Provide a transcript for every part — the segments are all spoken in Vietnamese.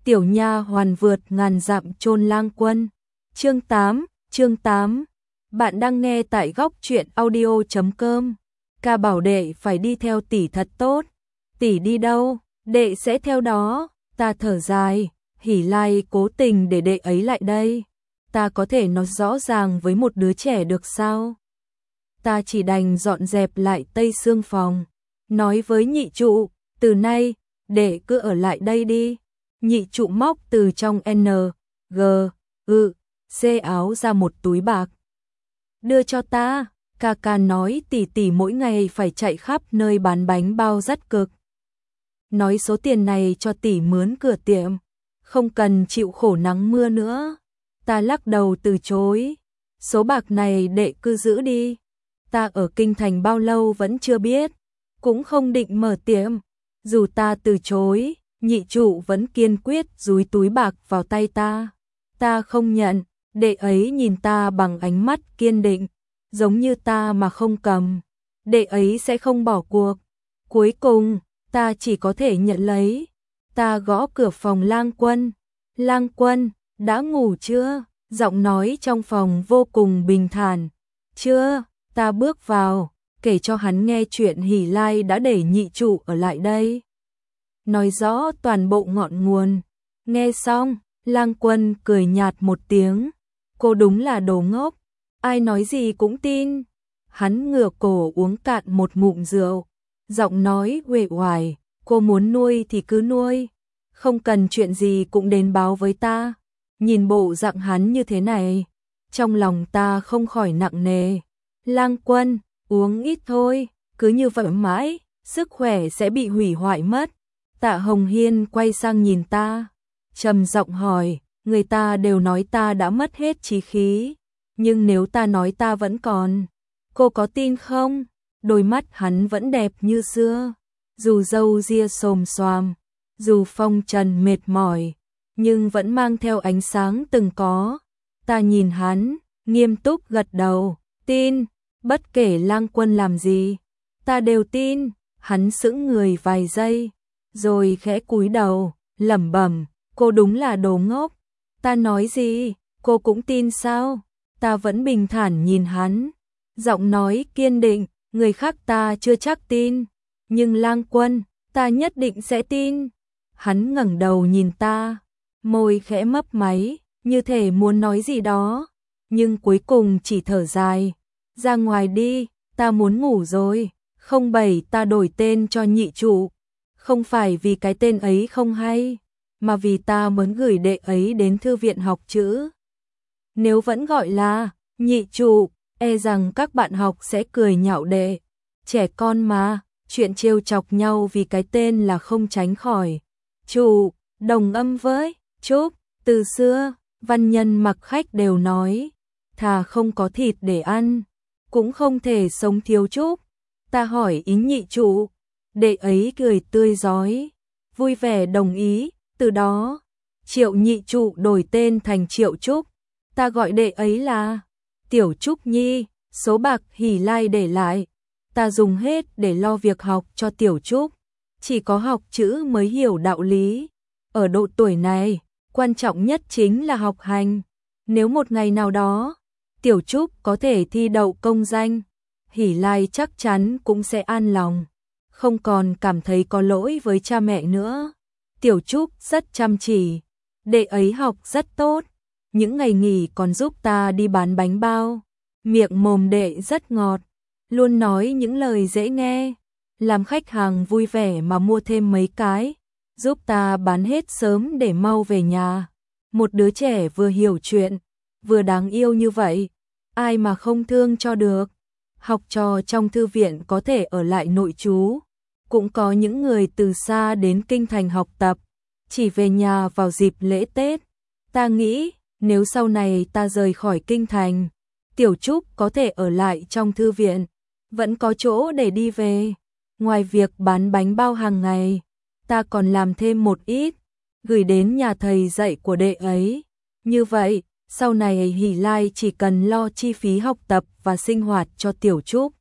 Tiểu nha hoàn vượt ngàn dặm chôn lang quân. Chương 8. Bạn đang nghe tại góc truyện audio.com. Ca bảo đệ phải đi theo tỷ thật tốt. Tỷ đi đâu, đệ sẽ theo đó. Ta thở dài, Hỉ Lai cố tình để đệ ấy lại đây. Ta có thể nói rõ ràng với một đứa trẻ được sao? Ta chỉ đành dọn dẹp lại tây xương phòng. Nói với nhị trụ, từ nay, đệ cứ ở lại đây đi. Nhị trụ móc từ trong C áo ra một túi bạc. Đưa cho ta, ca ca nói tỷ tỷ mỗi ngày phải chạy khắp nơi bán bánh bao rất cực. Nói số tiền này cho tỷ mướn cửa tiệm, không cần chịu khổ nắng mưa nữa. Ta lắc đầu từ chối, số bạc này đệ cứ giữ đi. Ta ở kinh thành bao lâu vẫn chưa biết, cũng không định mở tiệm. Dù ta từ chối, nhị trụ vẫn kiên quyết dúi túi bạc vào tay ta. Ta không nhận, đệ ấy nhìn ta bằng ánh mắt kiên định, giống như ta mà không cầm, đệ ấy sẽ không bỏ cuộc. Cuối cùng, ta chỉ có thể nhận lấy. Ta gõ cửa phòng lang quân. Lang quân, đã ngủ chưa? Giọng nói trong phòng vô cùng bình thản. Chưa, ta bước vào, kể cho hắn nghe chuyện Hỉ Lai đã để nhị trụ ở lại đây. Nói rõ toàn bộ ngọn nguồn. Nghe xong, lang quân cười nhạt một tiếng. Cô đúng là đồ ngốc, ai nói gì cũng tin. Hắn ngửa cổ uống cạn một ngụm rượu, giọng nói uể oải, cô muốn nuôi thì cứ nuôi, không cần chuyện gì cũng đến báo với ta. Nhìn bộ dạng hắn như thế này, trong lòng ta không khỏi nặng nề. Lang quân, uống ít thôi, cứ như vậy mãi, sức khỏe sẽ bị hủy hoại mất. Tạ Hồng Hiên quay sang nhìn ta, trầm giọng hỏi, người ta đều nói ta đã mất hết trí khí, nhưng nếu ta nói ta vẫn còn, cô có tin không? Đôi mắt hắn vẫn đẹp như xưa, dù râu ria xồm xoàm, dù phong trần mệt mỏi, nhưng vẫn mang theo ánh sáng từng có. Ta nhìn hắn, nghiêm túc gật đầu, tin, bất kể lang quân làm gì, ta đều tin. Hắn sững người vài giây, rồi khẽ cúi đầu, lẩm bẩm, cô đúng là đồ ngốc. Ta nói gì, cô cũng tin sao? Ta vẫn bình thản nhìn hắn, giọng nói kiên định, người khác ta chưa chắc tin, nhưng lang quân, ta nhất định sẽ tin. Hắn ngẩng đầu nhìn ta, môi khẽ mấp máy, như thể muốn nói gì đó, nhưng cuối cùng chỉ thở dài. Ra ngoài đi, ta muốn ngủ rồi. Không bảy ta đổi tên cho nhị trụ, không phải vì cái tên ấy không hay, mà vì ta muốn gửi đệ ấy đến thư viện học chữ. Nếu vẫn gọi là nhị trụ, e rằng các bạn học sẽ cười nhạo đệ. Trẻ con mà, chuyện trêu chọc nhau vì cái tên là không tránh khỏi. Trụ, đồng âm với trúc, từ xưa, văn nhân mặc khách đều nói, thà không có thịt để ăn, cũng không thể sống thiếu trúc. Ta hỏi ý nhị trụ, đệ ấy cười tươi rói, vui vẻ đồng ý. Từ đó, Triệu nhị trụ đổi tên thành Triệu Trúc. Ta gọi đệ ấy là Tiểu Trúc Nhi. Số bạc Hỉ Lai để lại, ta dùng hết để lo việc học cho Tiểu Trúc. Chỉ có học chữ mới hiểu đạo lý. Ở độ tuổi này, quan trọng nhất chính là học hành. Nếu một ngày nào đó, Tiểu Trúc có thể thi đậu công danh, Hỉ Lai chắc chắn cũng sẽ an lòng, không còn cảm thấy có lỗi với cha mẹ nữa. Tiểu Trúc rất chăm chỉ, đệ ấy học rất tốt, những ngày nghỉ còn giúp ta đi bán bánh bao. Miệng mồm đệ rất ngọt, luôn nói những lời dễ nghe, làm khách hàng vui vẻ mà mua thêm mấy cái, giúp ta bán hết sớm để mau về nhà. Một đứa trẻ vừa hiểu chuyện, vừa đáng yêu như vậy, ai mà không thương cho được. Học trò trong thư viện có thể ở lại nội trú, cũng có những người từ xa đến kinh thành học tập, chỉ về nhà vào dịp lễ Tết. Ta nghĩ, nếu sau này ta rời khỏi kinh thành, Tiểu Trúc có thể ở lại trong thư viện, vẫn có chỗ để đi về. Ngoài việc bán bánh bao hàng ngày, ta còn làm thêm một ít, gửi đến nhà thầy dạy của đệ ấy. Như vậy, sau này Hỉ Lai chỉ cần lo chi phí học tập và sinh hoạt cho Tiểu Trúc,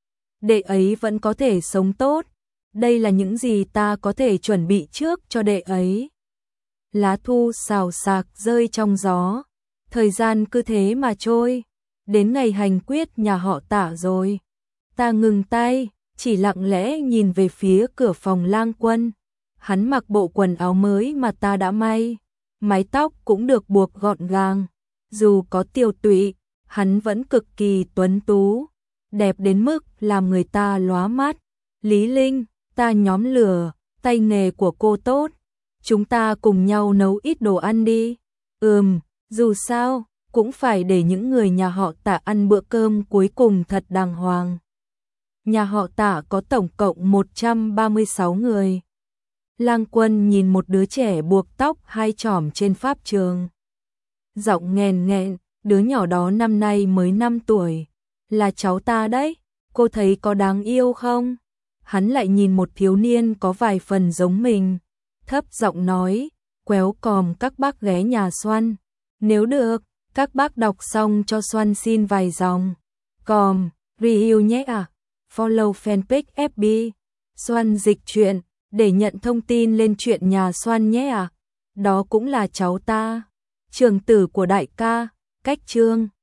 đệ ấy vẫn có thể sống tốt. Đây là những gì ta có thể chuẩn bị trước cho đệ ấy. lá thu xào xạc rơi trong gió. Thời gian cứ thế mà trôi, đến ngày hành quyết nhà họ Tạ rồi. Ta ngừng tay, chỉ lặng lẽ nhìn về phía cửa phòng Lang Quân. Hắn mặc bộ quần áo mới mà ta đã may, mái tóc cũng được buộc gọn gàng. Dù có tiều tụy, hắn vẫn cực kỳ tuấn tú, đẹp đến mức làm người ta lóa mắt. Lý Linh, ta nhóm lửa, tay nghề của cô tốt, chúng ta cùng nhau nấu ít đồ ăn đi. Dù sao, cũng phải để những người nhà họ Tạ ăn bữa cơm cuối cùng thật đàng hoàng. Nhà họ Tạ có tổng cộng 136 người. Lang Quân nhìn một đứa trẻ buộc tóc hai chỏm trên pháp trường. Giọng nghèn nghẹn, đứa nhỏ đó năm nay mới 5 tuổi. Là cháu ta đấy, cô thấy có đáng yêu không? Hắn lại nhìn một thiếu niên có vài phần giống mình. Thấp giọng nói, quéo còm các bác ghé nhà Xoăn. Nếu được, các bác đọc xong cho Xoăn xin vài dòng. Còm, review nhé à. Follow fanpage FB. Xoăn dịch truyện, để nhận thông tin lên chuyện nhà Xoăn nhé à. Đó cũng là cháu ta. Trưởng tử của đại ca, Cách Trương.